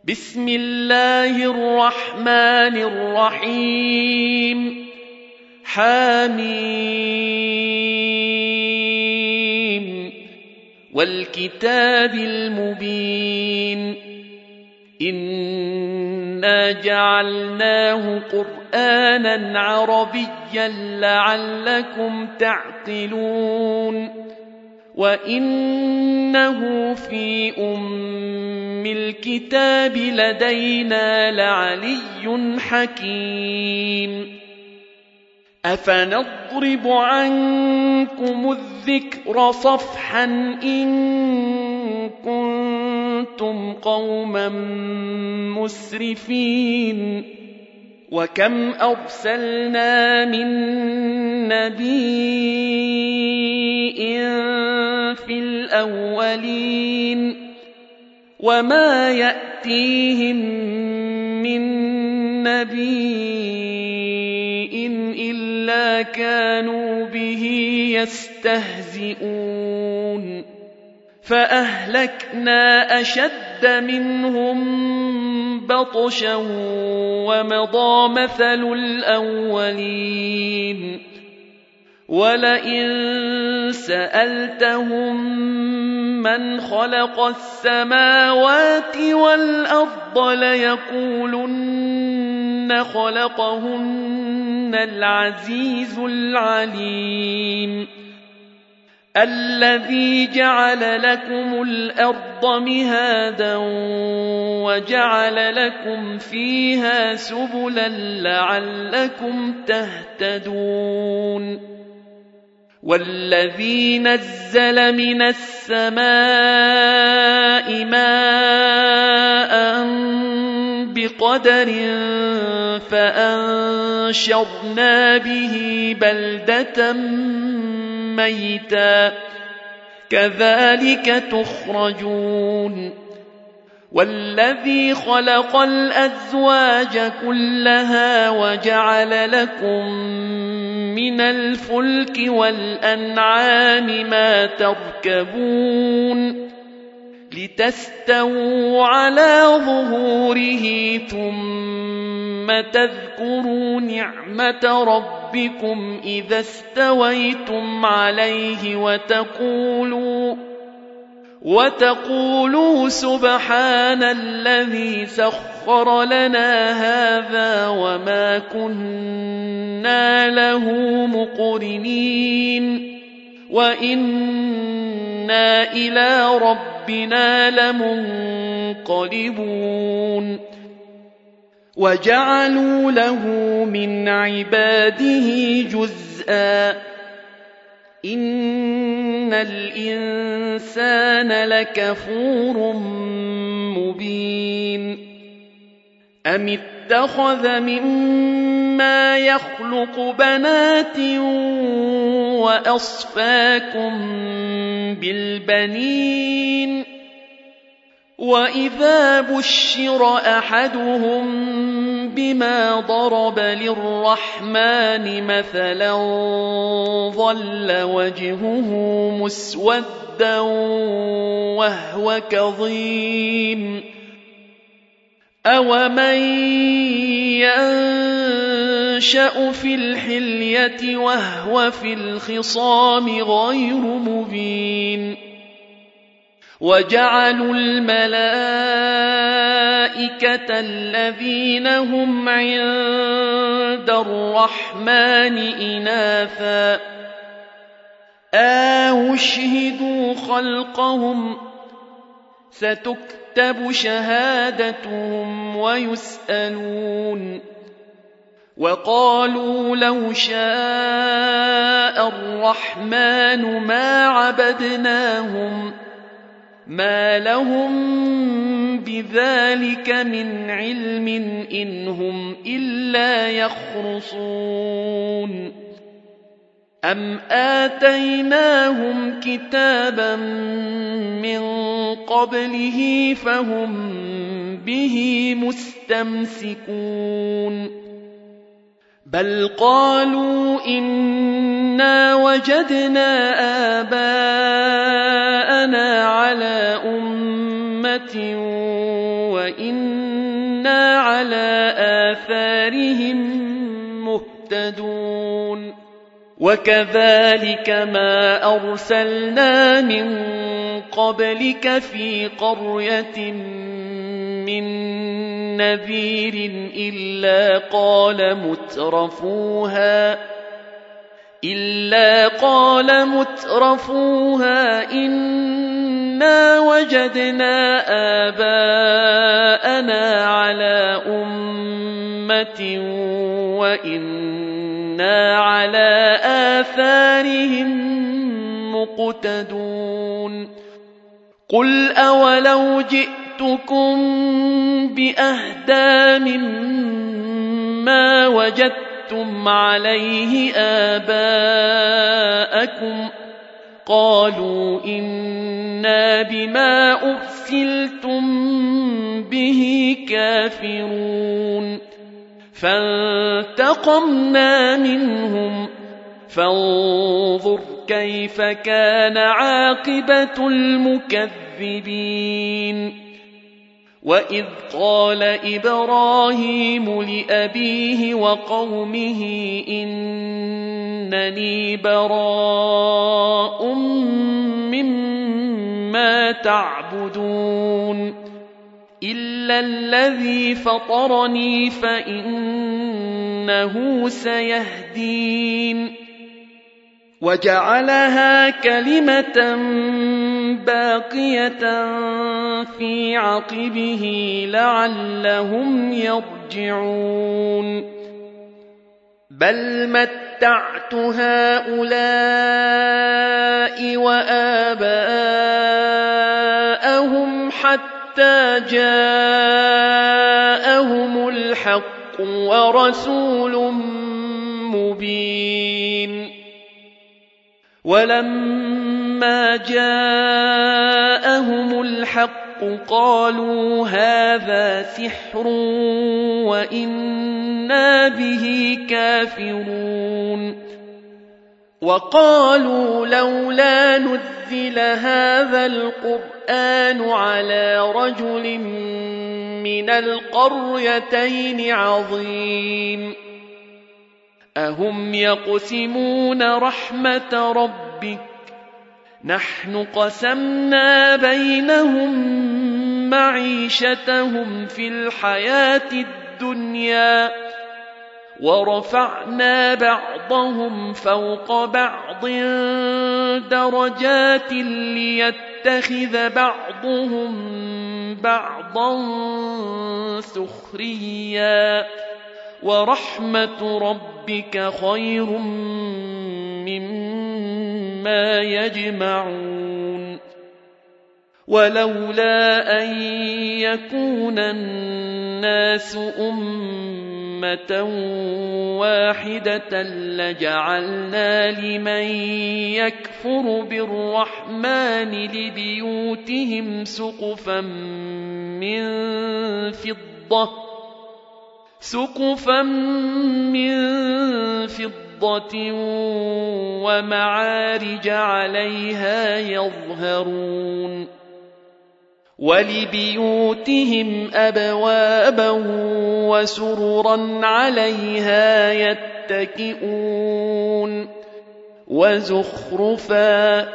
بسم الله الرحمن الرحيم حميم والكتاب المبين إنا جعلناه قرآنا عربيا لعلكم تعقلون وإنه في الكتاب لدينا لعلي حكيم أفنضرب عنكم الذكر صفحا إن كنتم قوما مسرفين وكم أرسلنا من نبي في الأولين وما يأتيهم من نبي إلا كانوا به يستهزئون فأهلكنا أشد منهم بطشا ومضى مثل الأولين ولئن سألتهم من خلق السماوات والأرض ليقولن خلقهن العزيز العليم الذي جعل لكم الأرض مهادا وجعل لكم فيها سبلا لعلكم تهتدون والذي نزل من السماء ماء بقدر فأنشرنا به بلدة ميتا كذلك تخرجون والذي خلق الأزواج كلها وجعل لكم من الفلك والأنعام ما تركبون لتستووا على ظهوره ثم تذكروا نعمة ربكم إذا استويتم عليه وتقولوا سبحان الذي سخر لنا هذا وما كنا له مقرنين وإنا إلى ربنا لمنقلبون وجعلوا له من عباده جزءا إن الإنسان لكفور مبين أم اتخذ مما يخلق بنات وأصفاكم بالبنين وإذا بشر أحدهم بما ضرب للرحمن مثلا ظل وجهه مسودا وهو كظيم أومن ينشأ في الحلية وهو في الخصام غير مبين وجعلوا الملائكة الذين هم عند الرحمن إناثا أشهدوا خلقهم ستكتب شهادتهم ويسألون وقالوا لو شاء الرحمن ما عبدناهم ما لهم بذلك من علم إن هم إلا يخرصون أم آتيناهم كتابا من قبله فهم به مستمسكون بل قالوا إنا وجدنا آباءنا على أمة وإنا وإنا على آثارهم مهتدون وكذلك ما أرسلنا من قبلك في قرية من نذير إلا قال مترفوها إنا وجدنا آباءنا على أمة وإنا على آثارهم مقتدون قل أولو جئتكم بأهدى مما وجدتم عليه آباءكم قالوا إنا بما أرسلتم به كافرون فانتقمنا منهم فانظر كيف كان عاقبة المكذبين وإذ قال إبراهيم لأبيه وقومه إنني براء مما تعبدون إلا الذي فطرني فإنه سيهدين وجعلها كلمة باقية في عقبه لعلهم يرجعون بل متعت هؤلاء وآباءهم حتى جاءهم الحق ورسول مبين ولما جاءهم الحق قالوا هذا سحر وإنا به كافرون وقالوا لولا نزل هذا القرآن على رجل من القريتين عظيم أهم يقسمون رحمة ربك نحن قسمنا بينهم معيشتهم في الحياة الدنيا ورفعنا بعضهم فوق بعض درجات ليتخذ بعضهم بعضا سخريا ورحمة ربك خير مما يجمعون ولولا أن يكون الناس أمة واحدة لجعلنا لمن يكفر بالرحمن لبيوتهم سقفا من فضة ومعارج عليها يظهرون ولبيوتهم أبوابا وسررا عليها يتكئون وزخرفا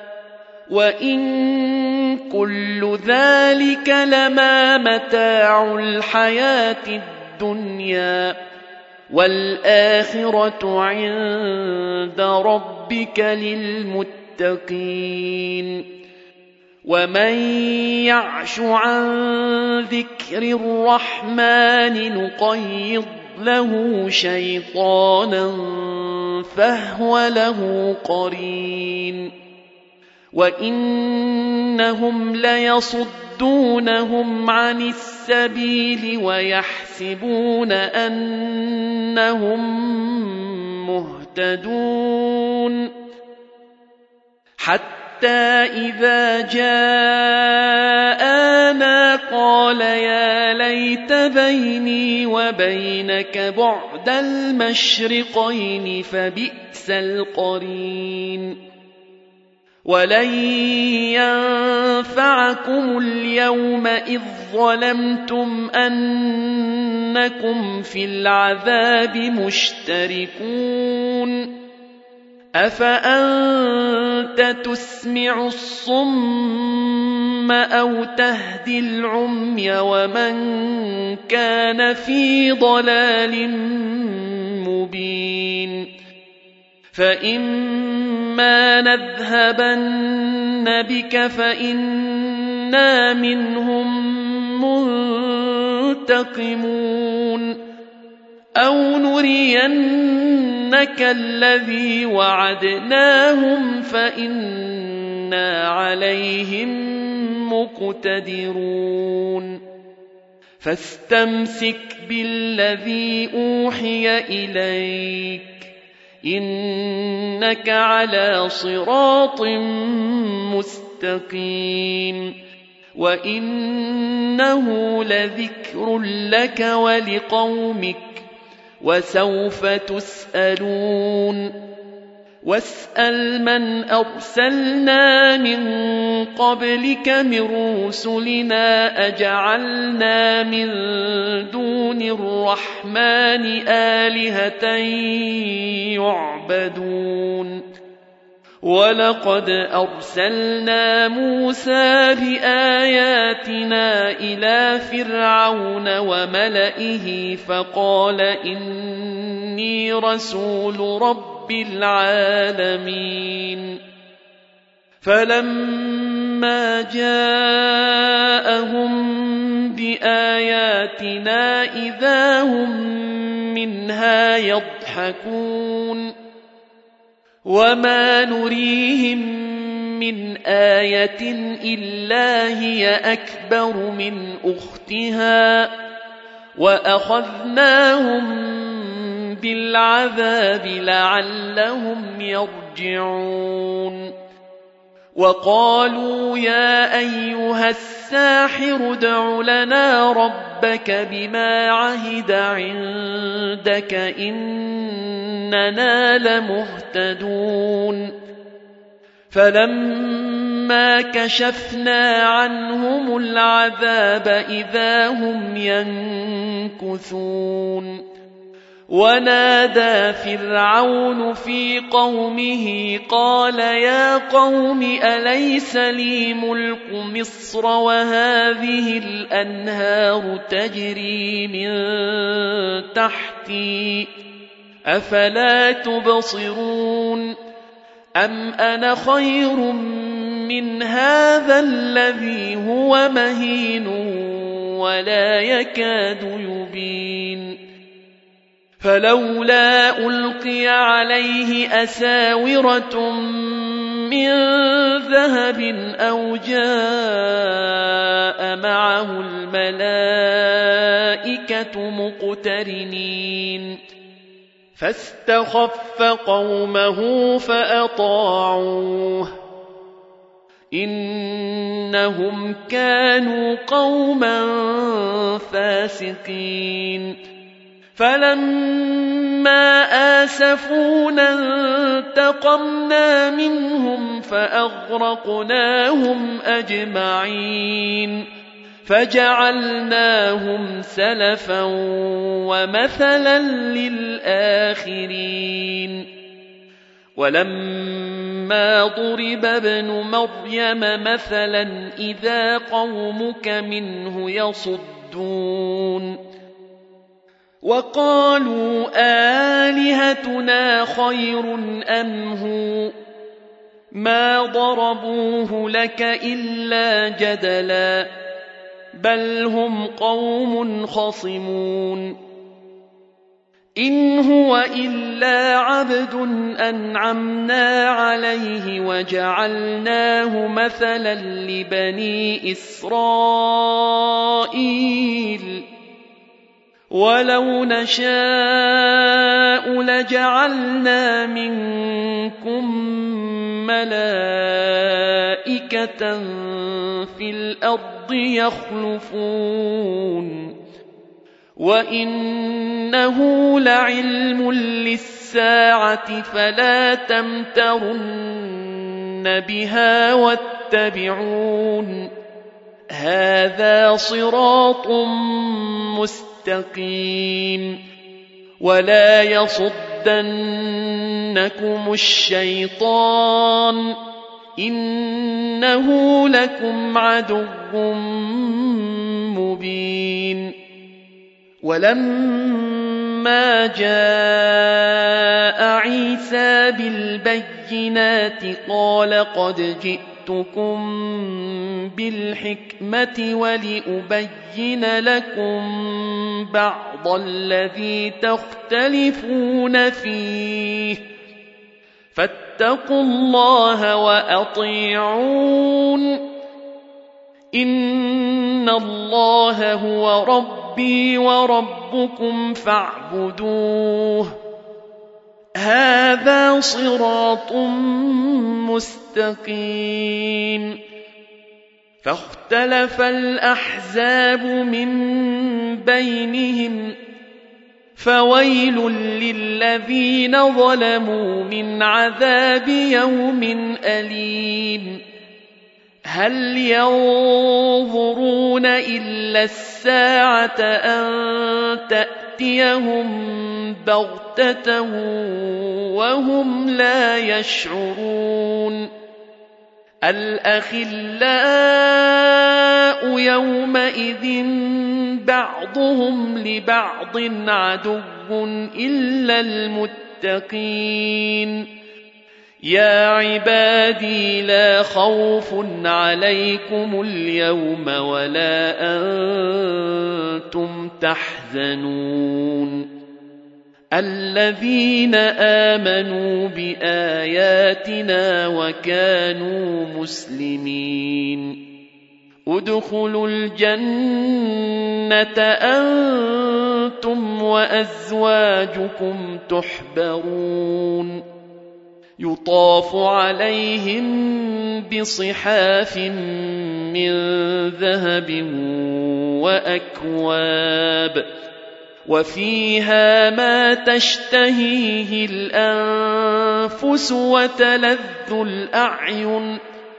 وإن كل ذلك لما متاع الحياة الدنيا والآخرة عند ربك للمتقين ومن يعش عن ذكر الرحمن نقيض له شيطانا فهو له قرين وإنهم ليصدونهم عن السبيل ويحسبون أنهم مهتدون حتى إذا جاءنا قال يا ليت بيني وبينك بعد المشرقين فبئس القرين ولن ينفعكم اليوم إذ ظلمتم أنكم في العذاب مشتركون أفأنت تسمع الصم أو تهدي العمي ومن كان في ضلال مبين فإما نذهبن بك فإنا منهم منتقمون أو نرينك الذي وعدناهم فإنا عليهم مقتدرون فاستمسك بالذي أوحي إليك إنك على صراط مستقيم وإنه لذكر لك ولقومك وسوف تسألون واسأل من أرسلنا من قبلك من رسلنا أجعلنا من دون الرحمن آلهة يعبدون ولقد أرسلنا موسى بآياتنا إلى فرعون وملئه فقال إني رسول رب العالمين فلما جاءهم بآياتنا إذا هم منها يضحكون وما نريهم من آية إلا هي أكبر من أختها وأخذناهم بالعذاب لعلهم يرجعون وقالوا يا أيها الساحر ادع لنا ربك بما عهد عندك إننا لمهتدون فلما كشفنا عنهم العذاب إذا هم ينكثون ونادى فرعون في قومه قال يا قوم أليس لي ملك مصر وهذه الأنهار تجري من تحتي أفلا تبصرون أم أنا خير من هذا الذي هو مهين ولا يكاد يبين فلولا ألقي عليه أساورة من ذهب أو جاء معه الملائكة مقترنين فاستخف قومه فأطاعوه إنهم كانوا قوما فاسقين فلما آسفونا انتقمنا منهم فأغرقناهم أجمعين فجعلناهم سلفا ومثلا للآخرين ولما ضرب ابن مريم مثلا إذا قومك منه يصدون وقالوا آلهتنا خير أم هو ما ضربوه لك إلا جدلا بل هم قوم خصمون إن هو إلا عبد أنعمنا عليه وجعلناه مثلا لبني إسرائيل ولو نشاء لجعلنا منكم ملائكة في الأرض يخلفون وإنه لعلم للساعة فلا تمترن بها واتبعون هذا صراط مستقيم ولا يصدنكم الشيطان إنه لكم عدو مبين ولما جاء عيسى بالبينات قال قد جئتكم بالحكمة ولأبين لكم بعض الذي تختلفون فيه فاتقوا الله وأطيعون إن الله هو ربي وربكم فاعبدوه هذا صراط مستقيم فاختلف الأحزاب من بينهم فويل للذين ظلموا من عذاب يوم أليم هل ينظرون إلا الساعة أن تأتيهم بغتة وهم لا يشعرون الأخلاء يومئذ بعضهم لبعض عدو إلا المتقين يا عبادي لا خوف عليكم اليوم ولا أنتم تحزنون الذين آمنوا بآياتنا وكانوا مسلمين ادخلوا الجنة أنتم وأزواجكم تحبرون يطاف عليهم بصحاف من ذهب وأكواب وفيها ما تشتهيه الأنفس وتلذ الأعين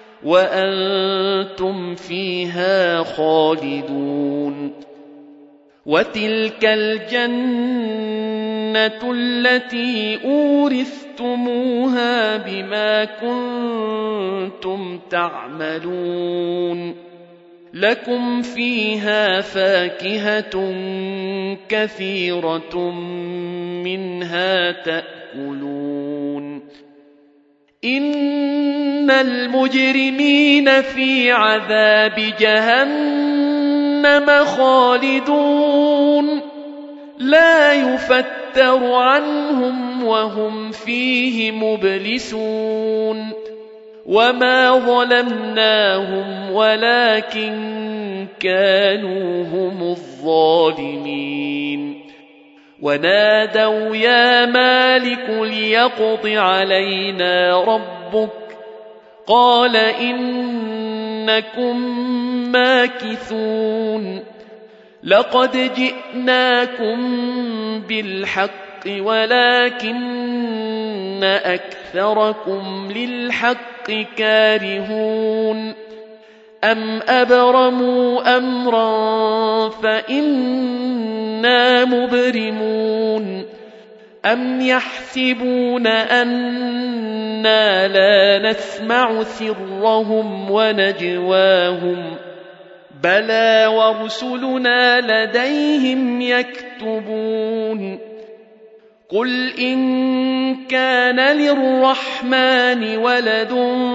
وأنتم فيها خالدون وتلك الجنة التي أورثتموها بما كنتم تعملون لكم فيها فاكهة كثيرة منها تأكلون إن المجرمين في عذاب جهنم خالدون لا يفتر عنهم وهم فيه مبلسون وما ظلمناهم ولكن كانوا هم الظالمين ونادوا يا مالك ليقض علينا ربك قال إنكم ماكثون لقد جئناكم بالحق ولكن أكثركم للحق كارهون أم أبرموا أمرا فإنا مبرمون أم يحسبون أنا لا نسمع سرهم ونجواهم بلى ورسلنا لديهم يكتبون قل إن كان للرحمن ولد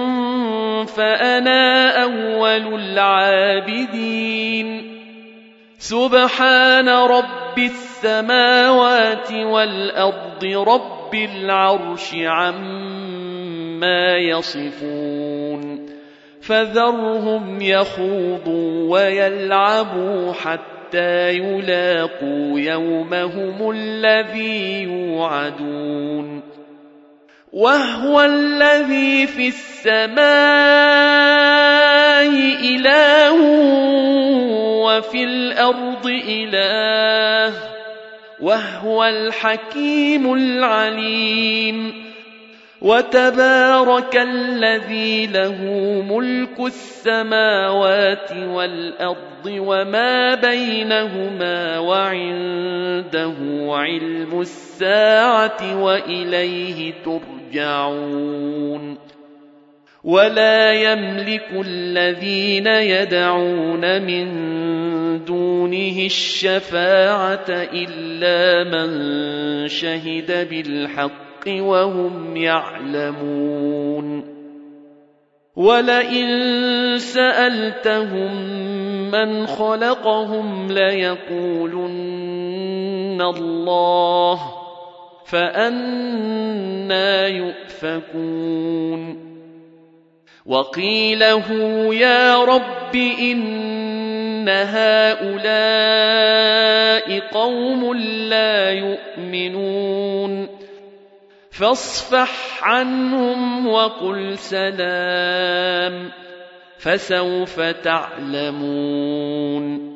فأنا أول العابدين سبحان رب السماوات والأرض رب العرش عما يصفون فذرهم يخوضوا ويلعبوا حتى يلاقوا يومهم الذي يوعدون وهو الذي في السماء إله وفي الأرض إله وهو الحكيم العليم وتبارك الذي له ملك السماوات والأرض وما بينهما وعنده علم الساعة وإليه ترجعون ولا يملك الذين يدعون من دونه الشفاعة إلا من شهد بالحق وهم يعلمون ولئن سألتهم من خلقهم ليقولن الله فأنى يؤفكون وقيله يا رب إن هؤلاء قوم لا يؤمنون فاصفح عنهم وقل سلام فسوف تعلمون